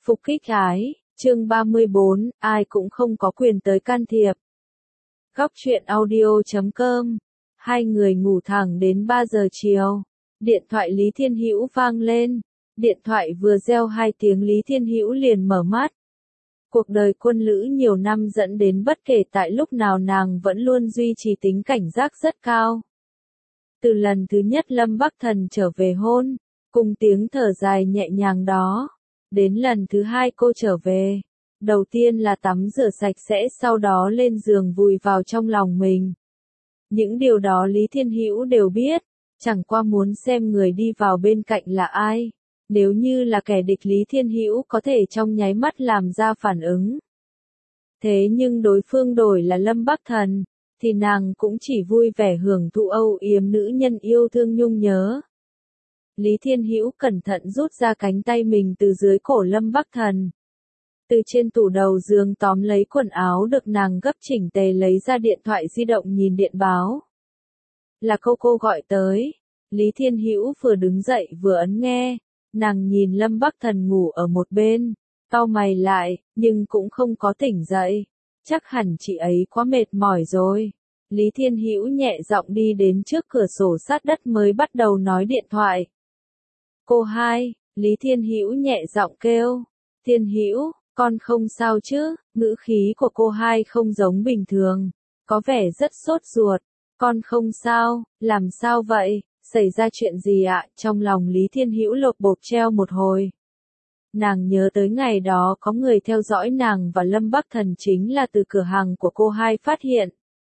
Phục kích ái, chương 34, ai cũng không có quyền tới can thiệp. Góc truyện audio.com. Hai người ngủ thẳng đến 3 giờ chiều. Điện thoại Lý Thiên Hữu vang lên. Điện thoại vừa reo 2 tiếng Lý Thiên Hữu liền mở mắt. Cuộc đời quân lữ nhiều năm dẫn đến bất kể tại lúc nào nàng vẫn luôn duy trì tính cảnh giác rất cao. Từ lần thứ nhất Lâm Bắc Thần trở về hôn, cùng tiếng thở dài nhẹ nhàng đó, đến lần thứ hai cô trở về, đầu tiên là tắm rửa sạch sẽ sau đó lên giường vùi vào trong lòng mình. Những điều đó Lý Thiên Hữu đều biết, chẳng qua muốn xem người đi vào bên cạnh là ai. Nếu như là kẻ địch Lý Thiên Hữu có thể trong nháy mắt làm ra phản ứng. Thế nhưng đối phương đổi là Lâm Bắc Thần, thì nàng cũng chỉ vui vẻ hưởng thụ âu yếm nữ nhân yêu thương nhung nhớ. Lý Thiên Hữu cẩn thận rút ra cánh tay mình từ dưới cổ Lâm Bắc Thần. Từ trên tủ đầu giường tóm lấy quần áo được nàng gấp chỉnh tề lấy ra điện thoại di động nhìn điện báo. Là cô gọi tới. Lý Thiên Hữu vừa đứng dậy vừa ấn nghe. Nàng nhìn Lâm Bắc Thần ngủ ở một bên, cau mày lại, nhưng cũng không có tỉnh dậy. Chắc hẳn chị ấy quá mệt mỏi rồi. Lý Thiên Hữu nhẹ giọng đi đến trước cửa sổ sát đất mới bắt đầu nói điện thoại. Cô hai, Lý Thiên Hữu nhẹ giọng kêu. Thiên Hữu, con không sao chứ? Ngữ khí của cô hai không giống bình thường, có vẻ rất sốt ruột. Con không sao, làm sao vậy? Xảy ra chuyện gì ạ? Trong lòng Lý Thiên Hữu lột bột treo một hồi. Nàng nhớ tới ngày đó có người theo dõi nàng và Lâm Bắc Thần chính là từ cửa hàng của cô hai phát hiện.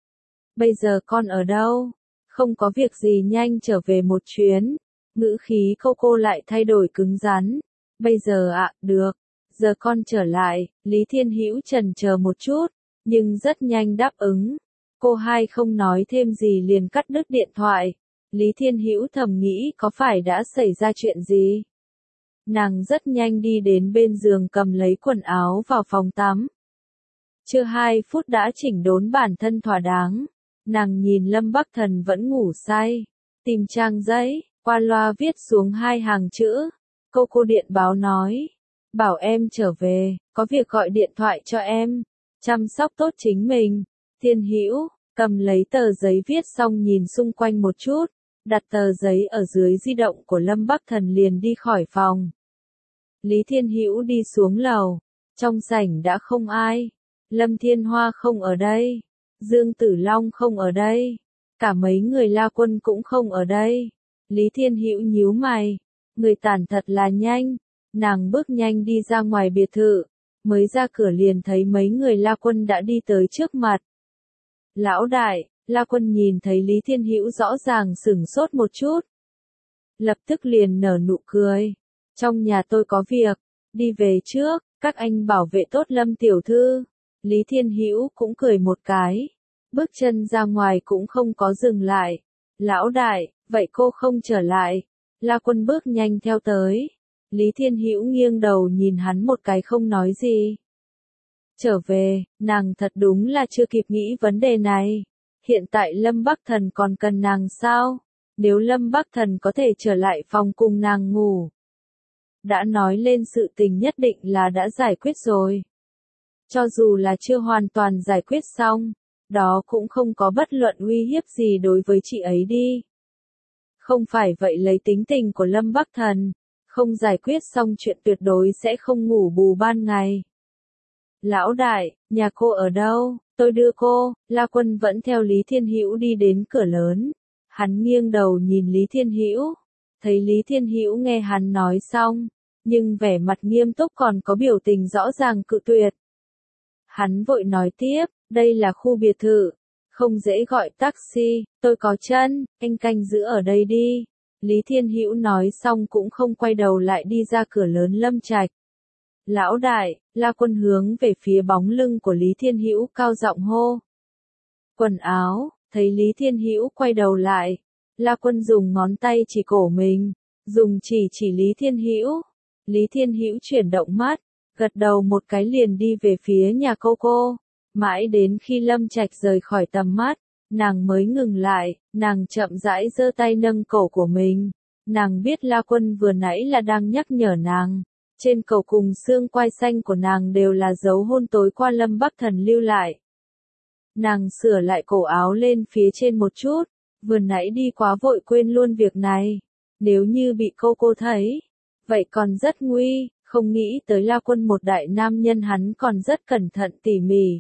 Bây giờ con ở đâu? Không có việc gì nhanh trở về một chuyến. Ngữ khí cô lại thay đổi cứng rắn. Bây giờ ạ, được. Giờ con trở lại. Lý Thiên Hữu chần chờ một chút, nhưng rất nhanh đáp ứng. Cô hai không nói thêm gì liền cắt đứt điện thoại. Lý Thiên Hữu thầm nghĩ có phải đã xảy ra chuyện gì? Nàng rất nhanh đi đến bên giường cầm lấy quần áo vào phòng tắm. Chưa 2 phút đã chỉnh đốn bản thân thỏa đáng. Nàng nhìn Lâm Bắc Thần vẫn ngủ say. Tìm trang giấy, qua loa viết xuống 2 hàng chữ. Cô điện báo nói. Bảo em trở về, có việc gọi điện thoại cho em. Chăm sóc tốt chính mình. Thiên Hữu, cầm lấy tờ giấy viết xong nhìn xung quanh một chút. Đặt tờ giấy ở dưới di động của Lâm Bắc Thần liền đi khỏi phòng. Lý Thiên Hữu đi xuống lầu. Trong sảnh đã không ai. Lâm Thiên Hoa không ở đây. Dương Tử Long không ở đây. Cả mấy người La Quân cũng không ở đây. Lý Thiên Hữu nhíu mày. Người tản thật là nhanh. Nàng bước nhanh đi ra ngoài biệt thự. Mới ra cửa liền thấy mấy người La Quân đã đi tới trước mặt. Lão đại. La Quân nhìn thấy Lý Thiên Hữu rõ ràng sửng sốt một chút. Lập tức liền nở nụ cười. Trong nhà tôi có việc, đi về trước, các anh bảo vệ tốt Lâm tiểu thư. Lý Thiên Hữu cũng cười một cái. Bước chân ra ngoài cũng không có dừng lại. Lão đại, vậy cô không trở lại. La Quân bước nhanh theo tới. Lý Thiên Hữu nghiêng đầu nhìn hắn một cái không nói gì. Trở về, nàng thật đúng là chưa kịp nghĩ vấn đề này. Hiện tại Lâm Bắc Thần còn cần nàng sao? Nếu Lâm Bắc Thần có thể trở lại phòng cùng nàng ngủ. Đã nói lên sự tình nhất định là đã giải quyết rồi. Cho dù là chưa hoàn toàn giải quyết xong, đó cũng không có bất luận uy hiếp gì đối với chị ấy đi. Không phải vậy lấy tính tình của Lâm Bắc Thần, không giải quyết xong chuyện tuyệt đối sẽ không ngủ bù ban ngày. Lão đại, nhà cô ở đâu? Tôi đưa cô. La Quân vẫn theo Lý Thiên Hữu đi đến cửa lớn. Hắn nghiêng đầu nhìn Lý Thiên Hữu. Thấy Lý Thiên Hữu nghe hắn nói xong, nhưng vẻ mặt nghiêm túc còn có biểu tình rõ ràng cự tuyệt. Hắn vội nói tiếp, đây là khu biệt thự. Không dễ gọi taxi, tôi có chân, anh canh giữ ở đây đi. Lý Thiên Hữu nói xong cũng không quay đầu lại đi ra cửa lớn Lâm Trạch. Lão đại, La Quân hướng về phía bóng lưng của Lý Thiên Hữu cao giọng hô. Quần áo, thấy Lý Thiên Hữu quay đầu lại. La Quân dùng ngón tay chỉ cổ mình, dùng chỉ Lý Thiên Hữu. Lý Thiên Hữu chuyển động mắt, gật đầu một cái liền đi về phía nhà cô. Mãi đến khi Lâm Trạch rời khỏi tầm mắt, nàng mới ngừng lại, nàng chậm rãi giơ tay nâng cổ của mình. Nàng biết La Quân vừa nãy là đang nhắc nhở nàng. Trên cầu cùng xương quai xanh của nàng đều là dấu hôn tối qua Lâm Bắc Thần lưu lại. Nàng sửa lại cổ áo lên phía trên một chút, vừa nãy đi quá vội quên luôn việc này. Nếu như bị cô thấy, vậy còn rất nguy, không nghĩ tới La Quân một đại nam nhân hắn còn rất cẩn thận tỉ mỉ.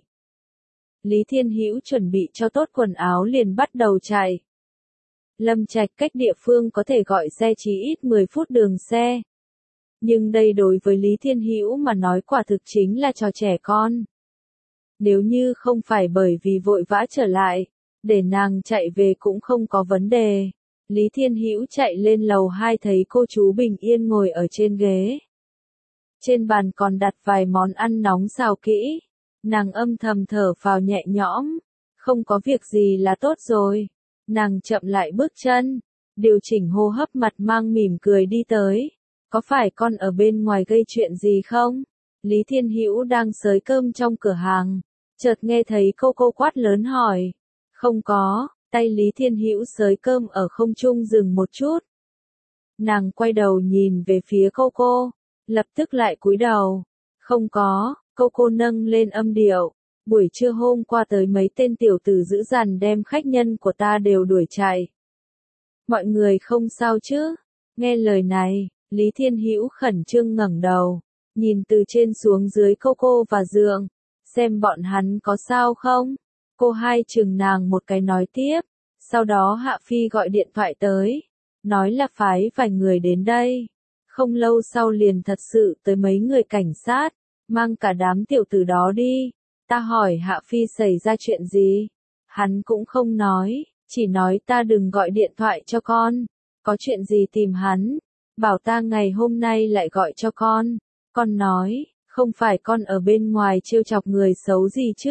Lý Thiên Hữu chuẩn bị cho tốt quần áo liền bắt đầu chạy. Lâm Trạch cách địa phương có thể gọi xe chỉ ít 10 phút đường xe. Nhưng đây đối với Lý Thiên Hữu mà nói quả thực chính là trò trẻ con. Nếu như không phải bởi vì vội vã trở lại, để nàng chạy về cũng không có vấn đề. Lý Thiên Hữu chạy lên lầu 2 thấy cô chú bình yên ngồi ở trên ghế. Trên bàn còn đặt vài món ăn nóng xào kỹ. Nàng âm thầm thở phào nhẹ nhõm. Không có việc gì là tốt rồi. Nàng chậm lại bước chân. Điều chỉnh hô hấp, mặt mang mỉm cười đi tới. Có phải con ở bên ngoài gây chuyện gì không? Lý Thiên Hữu đang xới cơm trong cửa hàng. Chợt nghe thấy cô quát lớn hỏi. Không có. Tay Lý Thiên Hữu xới cơm ở không trung dừng một chút. Nàng quay đầu nhìn về phía cô, lập tức lại cúi đầu. Không có, cô nâng lên âm điệu. Buổi trưa hôm qua tới mấy tên tiểu tử dữ dằn đem khách nhân của ta đều đuổi chạy. Mọi người không sao chứ? Nghe lời này, Lý Thiên Hữu khẩn trương ngẩng đầu, nhìn từ trên xuống dưới cô và Dượng, xem bọn hắn có sao không? Cô hai chừng nàng một cái nói tiếp, sau đó Hạ Phi gọi điện thoại tới, nói là phái vài người đến đây. Không lâu sau liền thật sự tới mấy người cảnh sát, mang cả đám tiểu tử đó đi. Ta hỏi Hạ Phi xảy ra chuyện gì? Hắn cũng không nói, chỉ nói ta đừng gọi điện thoại cho con. Có chuyện gì tìm hắn? Bảo ta ngày hôm nay lại gọi cho con. Con nói, không phải con ở bên ngoài trêu chọc người xấu gì chứ?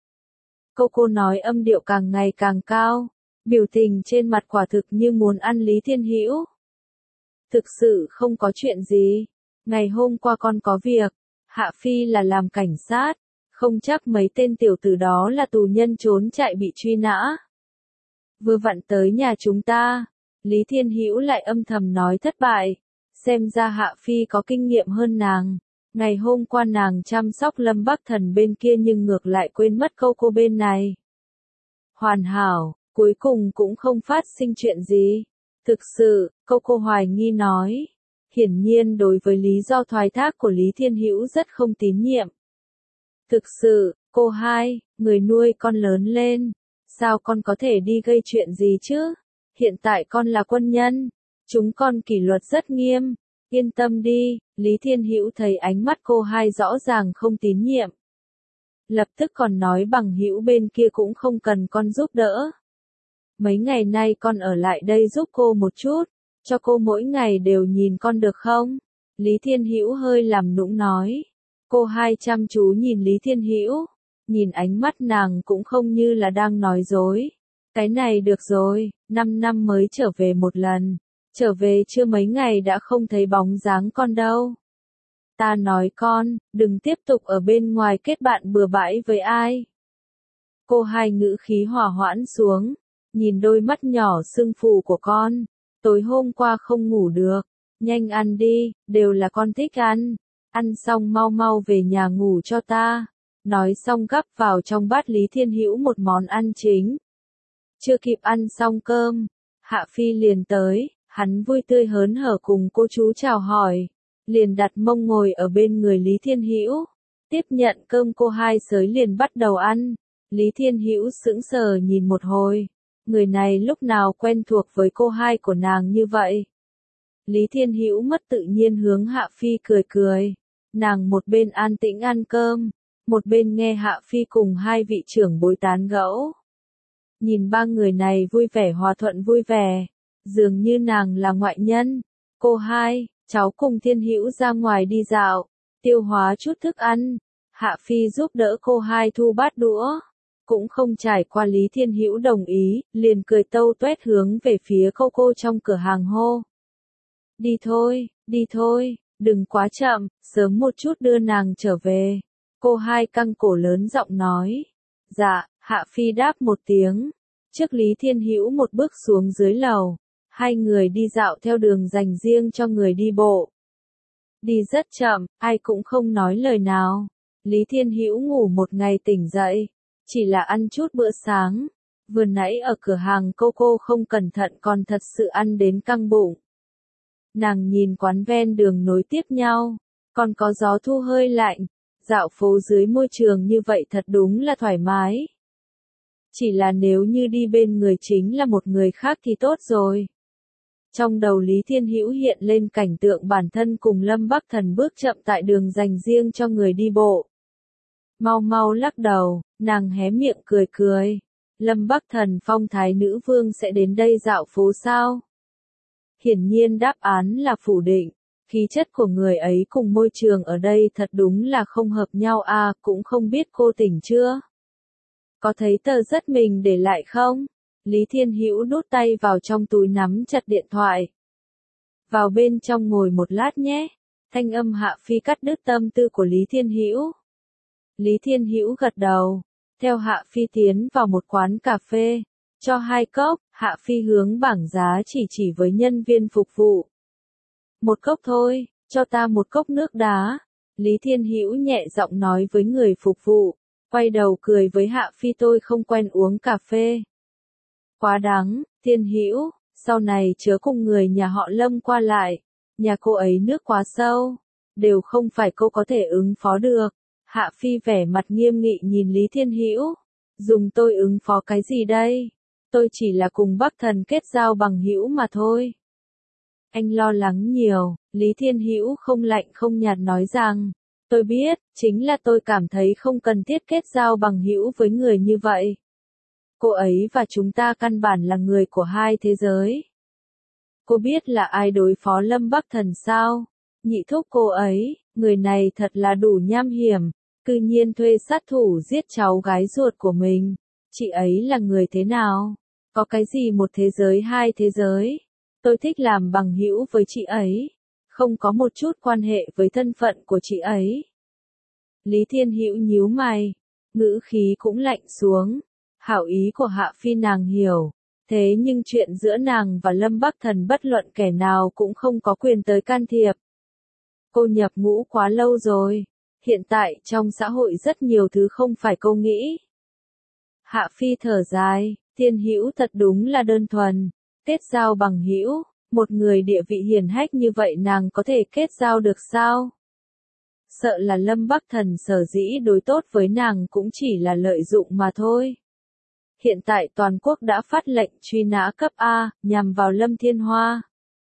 Cô nói âm điệu càng ngày càng cao, biểu tình trên mặt quả thực như muốn ăn Lý Thiên Hữu. Thực sự không có chuyện gì. Ngày hôm qua con có việc. Hạ Phi là làm cảnh sát. Không chắc mấy tên tiểu tử đó là tù nhân trốn chạy bị truy nã. Vừa vặn tới nhà chúng ta. Lý Thiên Hữu lại âm thầm nói thất bại. Xem ra Hạ Phi có kinh nghiệm hơn nàng. Ngày hôm qua nàng chăm sóc Lâm Bắc Thần bên kia nhưng ngược lại quên mất cô bên này. Hoàn hảo, cuối cùng cũng không phát sinh chuyện gì. Thực sự, cô hoài nghi nói. Hiển nhiên đối với lý do thoái thác của Lý Thiên Hữu rất không tín nhiệm. Thực sự, cô hai, người nuôi con lớn lên. Sao con có thể đi gây chuyện gì chứ? Hiện tại con là quân nhân. Chúng con kỷ luật rất nghiêm. Yên tâm đi, Lý Thiên Hữu thấy ánh mắt cô hai rõ ràng không tín nhiệm. Lập tức còn nói bằng hữu bên kia cũng không cần con giúp đỡ. Mấy ngày nay con ở lại đây giúp cô một chút, cho cô mỗi ngày đều nhìn con được không? Lý Thiên Hữu hơi làm nũng nói. Cô hai chăm chú nhìn Lý Thiên Hữu, nhìn ánh mắt nàng cũng không như là đang nói dối. Cái này được rồi, 5 năm mới trở về một lần. Trở về chưa mấy ngày đã không thấy bóng dáng con đâu. Ta nói con, đừng tiếp tục ở bên ngoài kết bạn bừa bãi với ai. Cô hai ngữ khí hòa hoãn xuống, nhìn đôi mắt nhỏ sưng phù của con. Tối hôm qua không ngủ được, nhanh ăn đi, đều là con thích ăn. Ăn xong mau mau về nhà ngủ cho ta. Nói xong gắp vào trong bát Lý Thiên Hữu một món ăn chính. Chưa kịp ăn xong cơm, Hạ Phi liền tới. Hắn vui tươi hớn hở cùng cô chú chào hỏi, liền đặt mông ngồi ở bên người Lý Thiên Hữu, tiếp nhận cơm cô hai xới liền bắt đầu ăn. Lý Thiên Hữu sững sờ nhìn một hồi, người này lúc nào quen thuộc với cô hai của nàng như vậy. Lý Thiên Hữu mất tự nhiên hướng Hạ Phi cười cười, nàng một bên an tĩnh ăn cơm, một bên nghe Hạ Phi cùng hai vị trưởng bối tán gẫu. Nhìn ba người này vui vẻ hòa thuận vui vẻ. Dường như nàng là ngoại nhân. Cô hai, cháu cùng Thiên Hữu ra ngoài đi dạo, tiêu hóa chút thức ăn. Hạ Phi giúp đỡ cô hai thu bát đũa. Cũng không trải qua Lý Thiên Hữu đồng ý, liền cười tâu tuét hướng về phía cô trong cửa hàng hô. Đi thôi, đừng quá chậm, sớm một chút đưa nàng trở về. Cô hai căng cổ lớn giọng nói. Dạ, Hạ Phi đáp một tiếng. Trước Lý Thiên Hữu một bước xuống dưới lầu. Hai người đi dạo theo đường dành riêng cho người đi bộ. Đi rất chậm, ai cũng không nói lời nào. Lý Thiên Hữu ngủ một ngày tỉnh dậy, chỉ là ăn chút bữa sáng. Vừa nãy ở cửa hàng cô không cẩn thận còn thật sự ăn đến căng bụng. Nàng nhìn quán ven đường nối tiếp nhau, còn có gió thu hơi lạnh, dạo phố dưới môi trường như vậy thật đúng là thoải mái. Chỉ là nếu như đi bên người chính là một người khác thì tốt rồi. Trong đầu Lý Thiên Hữu hiện lên cảnh tượng bản thân cùng Lâm Bắc Thần bước chậm tại đường dành riêng cho người đi bộ. Mau mau lắc đầu, nàng hé miệng cười cười. Lâm Bắc Thần phong thái nữ vương sẽ đến đây dạo phố sao? Hiển nhiên đáp án là phủ định. Khí chất của người ấy cùng môi trường ở đây thật đúng là không hợp nhau à, cũng không biết cô tỉnh chưa? Có thấy tờ rất mình để lại không? Lý Thiên Hữu đút tay vào trong túi nắm chặt điện thoại. Vào bên trong ngồi một lát nhé. Thanh âm Hạ Phi cắt đứt tâm tư của Lý Thiên Hữu. Lý Thiên Hữu gật đầu. Theo Hạ Phi tiến vào một quán cà phê. Cho 2 cốc, Hạ Phi hướng bảng giá chỉ với nhân viên phục vụ. 1 cốc thôi, cho ta 1 cốc nước đá. Lý Thiên Hữu nhẹ giọng nói với người phục vụ. Quay đầu cười với Hạ Phi, tôi không quen uống cà phê. Quá đắng, Thiên Hữu, sau này chớ cùng người nhà họ Lâm qua lại. Nhà cô ấy nước quá sâu, đều không phải cô có thể ứng phó được. Hạ Phi vẻ mặt nghiêm nghị nhìn Lý Thiên Hữu. Dùng tôi ứng phó cái gì đây? Tôi chỉ là cùng Bắc Thần kết giao bằng hữu mà thôi. Anh lo lắng nhiều, Lý Thiên Hữu không lạnh không nhạt nói rằng, tôi biết, chính là tôi cảm thấy không cần thiết kết giao bằng hữu với người như vậy. Cô ấy và chúng ta căn bản là người của hai thế giới. Cô biết là ai đối phó Lâm Bắc Thần sao? Nhị thúc cô ấy, người này thật là đủ nham hiểm, cư nhiên thuê sát thủ giết cháu gái ruột của mình. Chị ấy là người thế nào? Có cái gì một thế giới hai thế giới? Tôi thích làm bằng hữu với chị ấy, không có một chút quan hệ với thân phận của chị ấy. Lý Thiên Hữu nhíu mày, ngữ khí cũng lạnh xuống. Hảo ý của Hạ Phi nàng hiểu, thế nhưng chuyện giữa nàng và Lâm Bắc Thần bất luận kẻ nào cũng không có quyền tới can thiệp. Cô nhập ngũ quá lâu rồi, hiện tại trong xã hội rất nhiều thứ không phải cô nghĩ. Hạ Phi thở dài, Thiên Hữu thật đúng là đơn thuần, kết giao bằng hữu, một người địa vị hiển hách như vậy nàng có thể kết giao được sao? Sợ là Lâm Bắc Thần sở dĩ đối tốt với nàng cũng chỉ là lợi dụng mà thôi. Hiện tại toàn quốc đã phát lệnh truy nã cấp A, nhằm vào Lâm Thiên Hoa.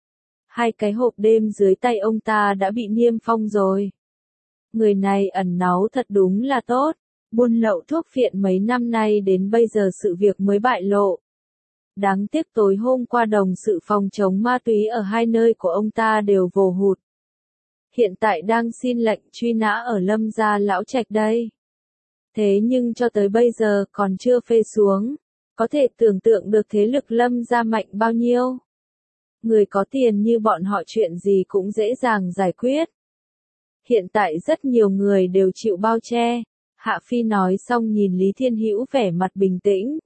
2 cái hộp đêm dưới tay ông ta đã bị niêm phong rồi. Người này ẩn náu thật đúng là tốt, buôn lậu thuốc phiện mấy năm nay đến bây giờ sự việc mới bại lộ. Đáng tiếc tối hôm qua đồng sự phòng chống ma túy ở 2 nơi của ông ta đều vồ hụt. Hiện tại đang xin lệnh truy nã ở Lâm gia lão trạch đây. Thế nhưng cho tới bây giờ còn chưa phê xuống, có thể tưởng tượng được thế lực Lâm gia mạnh bao nhiêu. Người có tiền như bọn họ chuyện gì cũng dễ dàng giải quyết. Hiện tại rất nhiều người đều chịu bao che. Hạ Phi nói xong nhìn Lý Thiên Hữu vẻ mặt bình tĩnh.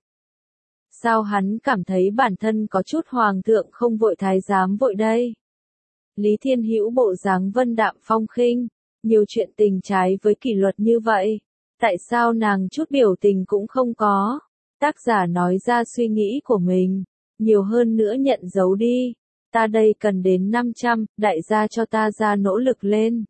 Sao hắn cảm thấy bản thân có chút hoàng thượng không vội thái giám vội đây? Lý Thiên Hữu bộ dáng vân đạm phong khinh, nhiều chuyện tình trái với kỷ luật như vậy. Tại sao nàng chút biểu tình cũng không có? Tác giả nói ra suy nghĩ của mình, nhiều hơn nữa nhận dấu đi. Ta đây cần đến 500, đại gia cho ta ra nỗ lực lên.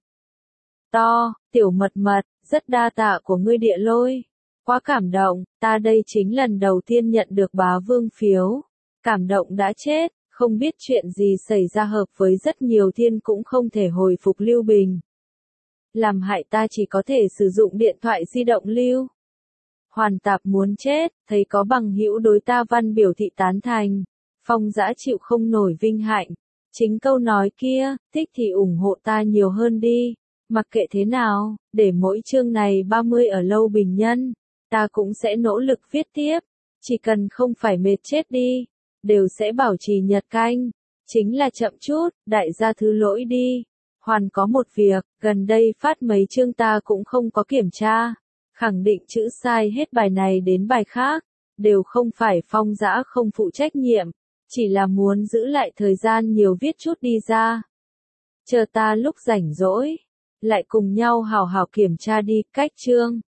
To, tiểu mật mật, rất đa tạ của ngươi địa lôi. Quá cảm động, ta đây chính lần đầu tiên nhận được bá vương phiếu. Cảm động đã chết, không biết chuyện gì xảy ra hợp với rất nhiều thiên cũng không thể hồi phục Lưu Bình. Làm hại ta chỉ có thể sử dụng điện thoại di động lưu. Hoàn tạp muốn chết, thấy có bằng hữu đối ta văn biểu thị tán thành. Phong dã chịu không nổi vinh hạnh. Chính câu nói kia, thích thì ủng hộ ta nhiều hơn đi. Mặc kệ thế nào, để mỗi chương này 30 ở Lâu Bình Nhân, ta cũng sẽ nỗ lực viết tiếp. Chỉ cần không phải mệt chết đi, đều sẽ bảo trì nhật canh. Chính là chậm chút, đại gia thứ lỗi đi. Hoàn có một việc, gần đây phát mấy chương ta cũng không có kiểm tra. Khẳng định chữ sai hết bài này đến bài khác. Đều không phải Phong dã không phụ trách nhiệm. Chỉ là muốn giữ lại thời gian nhiều viết chút đi ra. Chờ ta lúc rảnh rỗi, lại cùng nhau hào hào kiểm tra đi, cách chương.